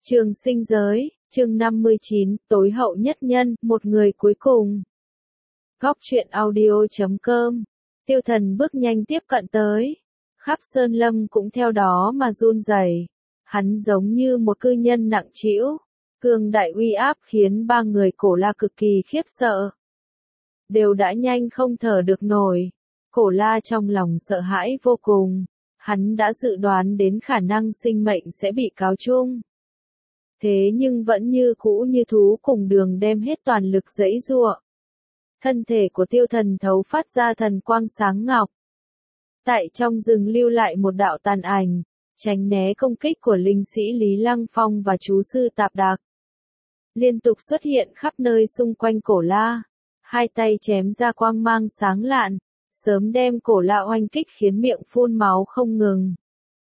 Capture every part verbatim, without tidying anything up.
Trường sinh giới, chương năm mươi chín, tối hậu nhất nhân, một người cuối cùng. Góc truyện audio chấm com. Tiêu Thần bước nhanh tiếp cận tới. Khắp sơn lâm cũng theo đó mà run rẩy. Hắn giống như một cư nhân nặng trĩu. Cường đại uy áp khiến ba người Cổ La cực kỳ khiếp sợ. Đều đã nhanh không thở được nổi. Cổ La trong lòng sợ hãi vô cùng. Hắn đã dự đoán đến khả năng sinh mệnh sẽ bị cáo chung. Thế nhưng vẫn như cũ như thú cùng đường đem hết toàn lực giãy giụa. Thân thể của Tiêu Thần thấu phát ra thần quang sáng ngọc. Tại trong rừng lưu lại một đạo tàn ảnh, tránh né công kích của linh sĩ Lý Lăng Phong và chú sư Tạp Đạc. Liên tục xuất hiện khắp nơi xung quanh Cổ La, hai tay chém ra quang mang sáng lạn, sớm đem Cổ La oanh kích khiến miệng phun máu không ngừng.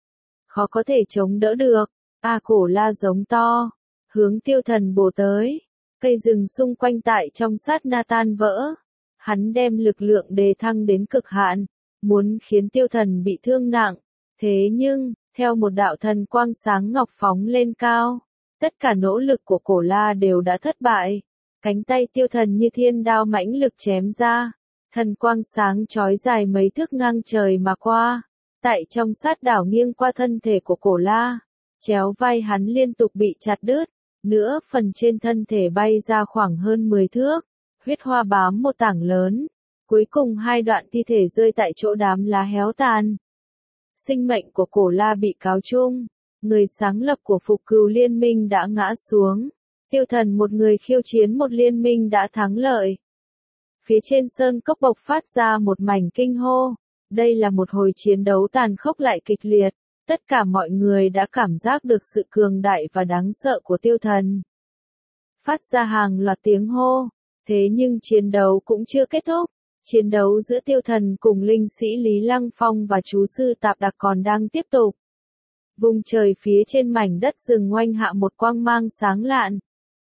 Khó có thể chống đỡ được. A Cổ La giống to, hướng Tiêu Thần bổ tới, cây rừng xung quanh tại trong sát na tan vỡ. Hắn đem lực lượng đề thăng đến cực hạn, muốn khiến Tiêu Thần bị thương nặng. Thế nhưng, theo một đạo thần quang sáng ngọc phóng lên cao, tất cả nỗ lực của Cổ La đều đã thất bại. Cánh tay Tiêu Thần như thiên đao mãnh lực chém ra, thần quang sáng chói dài mấy thước ngang trời mà qua, tại trong sát đảo nghiêng qua thân thể của Cổ La. Chéo vai hắn liên tục bị chặt đứt, nữa phần trên thân thể bay ra khoảng hơn mười thước, huyết hoa bám một tảng lớn, cuối cùng hai đoạn thi thể rơi tại chỗ đám lá héo tàn. Sinh mệnh của Cổ La bị cáo chung, người sáng lập của Phục Cừu Liên Minh đã ngã xuống, Tiêu Thần một người khiêu chiến một liên minh đã thắng lợi. Phía trên sơn cốc bộc phát ra một mảnh kinh hô, đây là một hồi chiến đấu tàn khốc lại kịch liệt. Tất cả mọi người đã cảm giác được sự cường đại và đáng sợ của Tiêu Thần. Phát ra hàng loạt tiếng hô, thế nhưng chiến đấu cũng chưa kết thúc. Chiến đấu giữa Tiêu Thần cùng linh sĩ Lý Lăng Phong và chú sư Tạp Đạc còn đang tiếp tục. Vùng trời phía trên mảnh đất rừng oanh hạ một quang mang sáng lạn.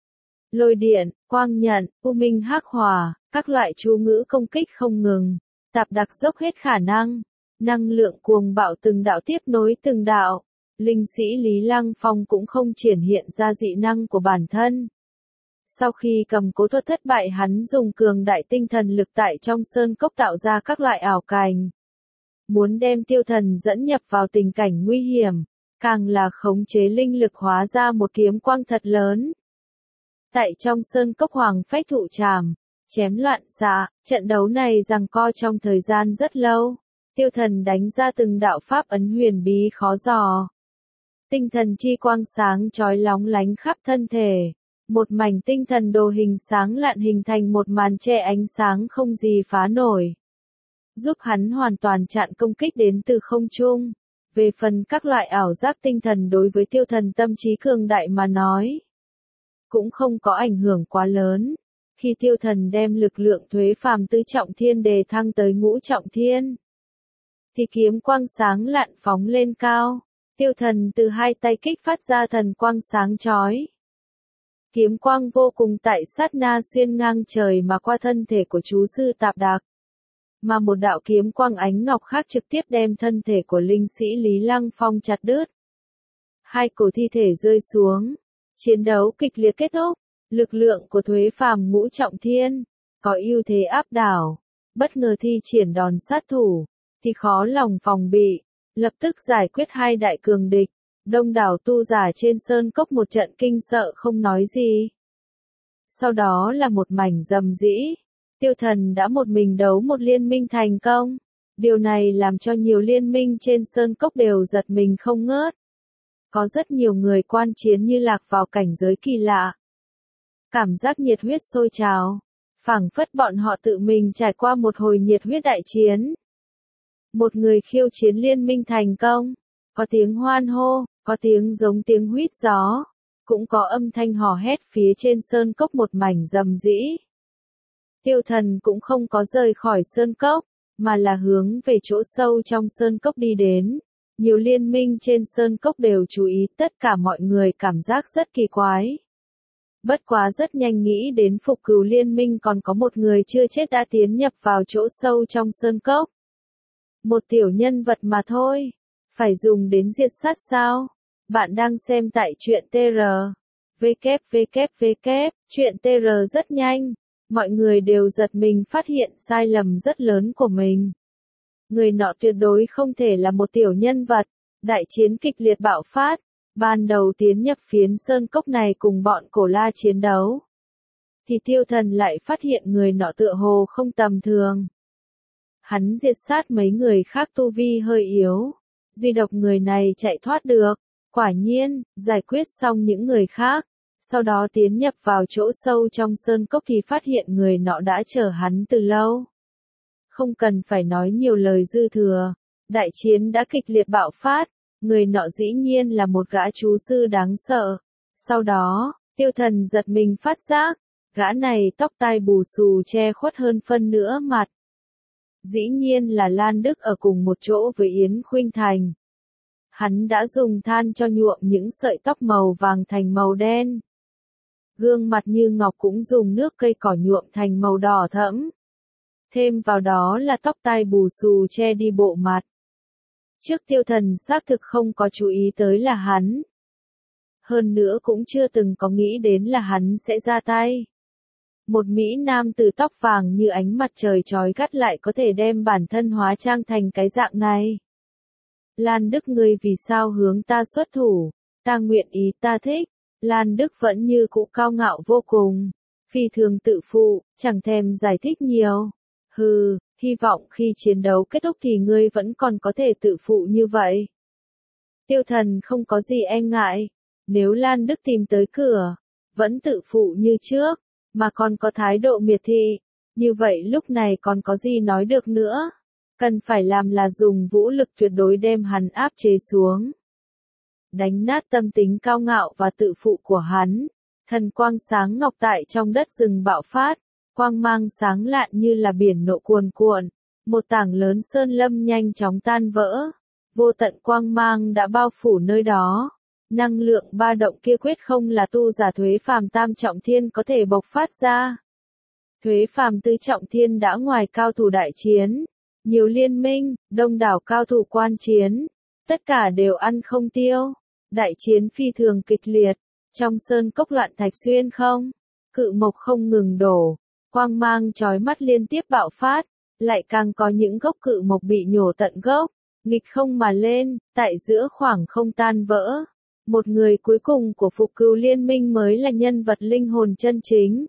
Lôi điện, quang nhận, u minh hắc hỏa, các loại chú ngữ công kích không ngừng. Tạp Đạc dốc hết khả năng. Năng lượng cuồng bạo từng đạo tiếp nối từng đạo, linh sĩ Lý Lăng Phong cũng không triển hiện ra dị năng của bản thân. Sau khi cầm cố thuật thất bại hắn dùng cường đại tinh thần lực tại trong sơn cốc tạo ra các loại ảo cảnh. Muốn đem Tiêu Thần dẫn nhập vào tình cảnh nguy hiểm, càng là khống chế linh lực hóa ra một kiếm quang thật lớn. Tại trong sơn cốc hoàng phách thụ trảm, chém loạn xạ, trận đấu này giằng co trong thời gian rất lâu. Tiêu Thần đánh ra từng đạo pháp ấn huyền bí khó dò. Tinh thần chi quang sáng chói lóng lánh khắp thân thể. Một mảnh tinh thần đồ hình sáng lạn hình thành một màn che ánh sáng không gì phá nổi. Giúp hắn hoàn toàn chặn công kích đến từ không trung. Về phần các loại ảo giác tinh thần đối với Tiêu Thần tâm trí cường đại mà nói, cũng không có ảnh hưởng quá lớn. Khi Tiêu Thần đem lực lượng thuế phàm tứ trọng thiên đề thăng tới ngũ trọng thiên, thì kiếm quang sáng lạn phóng lên cao. Tiêu Thần từ hai tay kích phát ra thần quang sáng chói. Kiếm quang vô cùng tại sát na xuyên ngang trời mà qua thân thể của chú sư Tạp Đạc. Mà một đạo kiếm quang ánh ngọc khác trực tiếp đem thân thể của linh sĩ Lý Lăng Phong chặt đứt. Hai cổ thi thể rơi xuống. Chiến đấu kịch liệt kết thúc. Lực lượng của thuế phàm ngũ trọng thiên có ưu thế áp đảo. Bất ngờ thi triển đòn sát thủ thì khó lòng phòng bị, lập tức giải quyết hai đại cường địch. Đông đảo tu giả trên sơn cốc một trận kinh sợ không nói gì. Sau đó là một mảnh rầm rĩ. Tiêu Thần đã một mình đấu một liên minh thành công. Điều này làm cho nhiều liên minh trên sơn cốc đều giật mình không ngớt. Có rất nhiều người quan chiến như lạc vào cảnh giới kỳ lạ. Cảm giác nhiệt huyết sôi trào. Phảng phất bọn họ tự mình trải qua một hồi nhiệt huyết đại chiến. Một người khiêu chiến liên minh thành công, có tiếng hoan hô, có tiếng giống tiếng huýt gió, cũng có âm thanh hò hét phía trên sơn cốc một mảnh rầm rĩ. Tiêu Thần cũng không có rời khỏi sơn cốc, mà là hướng về chỗ sâu trong sơn cốc đi đến. Nhiều liên minh trên sơn cốc đều chú ý, tất cả mọi người cảm giác rất kỳ quái. Bất quá rất nhanh nghĩ đến Phục Cừu Liên Minh còn có một người chưa chết đã tiến nhập vào chỗ sâu trong sơn cốc. Một tiểu nhân vật mà thôi, phải dùng đến diệt sát sao? Bạn đang xem tại truyện tê rờ. vê kép vê kép vê kép, truyện tê rờ rất nhanh. Mọi người đều giật mình phát hiện sai lầm rất lớn của mình. Người nọ tuyệt đối không thể là một tiểu nhân vật. Đại chiến kịch liệt bạo phát. Ban đầu tiến nhập phiến sơn cốc này cùng bọn cổ la chiến đấu. Thì tiêu thần lại phát hiện người nọ tựa hồ không tầm thường. Hắn diệt sát mấy người khác tu vi hơi yếu. Duy độc người này chạy thoát được. Quả nhiên, giải quyết xong những người khác. Sau đó tiến nhập vào chỗ sâu trong sơn cốc thì phát hiện người nọ đã chờ hắn từ lâu. Không cần phải nói nhiều lời dư thừa. Đại chiến đã kịch liệt bạo phát. Người nọ dĩ nhiên là một gã chú sư đáng sợ. Sau đó, tiêu thần giật mình phát giác. Gã này tóc tai bù xù che khuất hơn phân nửa mặt. Dĩ nhiên là Lan Đức ở cùng một chỗ với Yến Khuynh Thành. Hắn đã dùng than cho nhuộm những sợi tóc màu vàng thành màu đen. Gương mặt như ngọc cũng dùng nước cây cỏ nhuộm thành màu đỏ thẫm. Thêm vào đó là tóc tai bù xù che đi bộ mặt. Trước tiêu thần xác thực không có chú ý tới là hắn. Hơn nữa cũng chưa từng có nghĩ đến là hắn sẽ ra tay. Một Mỹ Nam từ tóc vàng như ánh mặt trời chói gắt lại có thể đem bản thân hóa trang thành cái dạng này. Lan Đức ngươi vì sao hướng ta xuất thủ, ta nguyện ý ta thích. Lan Đức vẫn như cũ cao ngạo vô cùng, phi thường tự phụ, chẳng thèm giải thích nhiều. Hừ, hy vọng khi chiến đấu kết thúc thì ngươi vẫn còn có thể tự phụ như vậy. Tiêu thần không có gì e ngại, nếu Lan Đức tìm tới cửa, vẫn tự phụ như trước, mà còn có thái độ miệt thị, như vậy lúc này còn có gì nói được nữa. Cần phải làm là dùng vũ lực tuyệt đối đem hắn áp chế xuống. Đánh nát tâm tính cao ngạo và tự phụ của hắn. Thần quang sáng ngọc tại trong đất rừng bạo phát. Quang mang sáng lạn như là biển nộ cuồn cuộn. Một tảng lớn sơn lâm nhanh chóng tan vỡ. Vô tận quang mang đã bao phủ nơi đó. Năng lượng ba động kia quyết không là tu giả Thuế Phàm tam trọng thiên có thể bộc phát ra. Thuế Phàm tứ trọng thiên đã ngoài cao thủ đại chiến. Nhiều liên minh, đông đảo cao thủ quan chiến, tất cả đều ăn không tiêu. Đại chiến phi thường kịch liệt, trong sơn cốc loạn thạch xuyên không, cự mộc không ngừng đổ, quang mang chói mắt liên tiếp bạo phát, lại càng có những gốc cự mộc bị nhổ tận gốc, nghịch không mà lên, tại giữa khoảng không tan vỡ. Một người cuối cùng của Phục Cừu Liên minh mới là nhân vật linh hồn chân chính.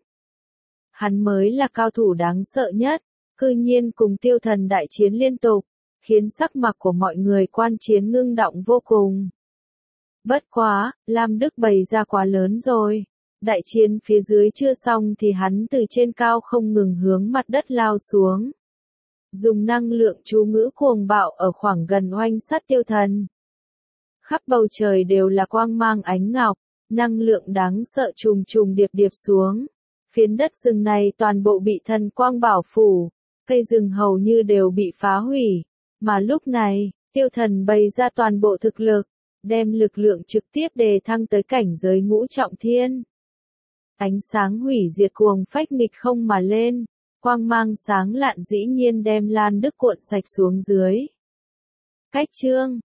Hắn mới là cao thủ đáng sợ nhất. Cư nhiên cùng tiêu thần đại chiến liên tục, khiến sắc mặt của mọi người quan chiến ngưng động vô cùng. Bất quá, Lam Đức bày ra quá lớn rồi. Đại chiến phía dưới chưa xong thì hắn từ trên cao không ngừng hướng mặt đất lao xuống. Dùng năng lượng chú ngữ cuồng bạo ở khoảng gần oanh sát tiêu thần. Khắp bầu trời đều là quang mang ánh ngọc, năng lượng đáng sợ trùng trùng điệp điệp xuống. Phiến đất rừng này toàn bộ bị thần quang bảo phủ. Cây rừng hầu như đều bị phá hủy, mà lúc này, tiêu thần bày ra toàn bộ thực lực, đem lực lượng trực tiếp đề thăng tới cảnh giới ngũ trọng thiên. Ánh sáng hủy diệt cuồng phách nghịch không mà lên, quang mang sáng lạn dĩ nhiên đem Lan Đức cuộn sạch xuống dưới. Cách chương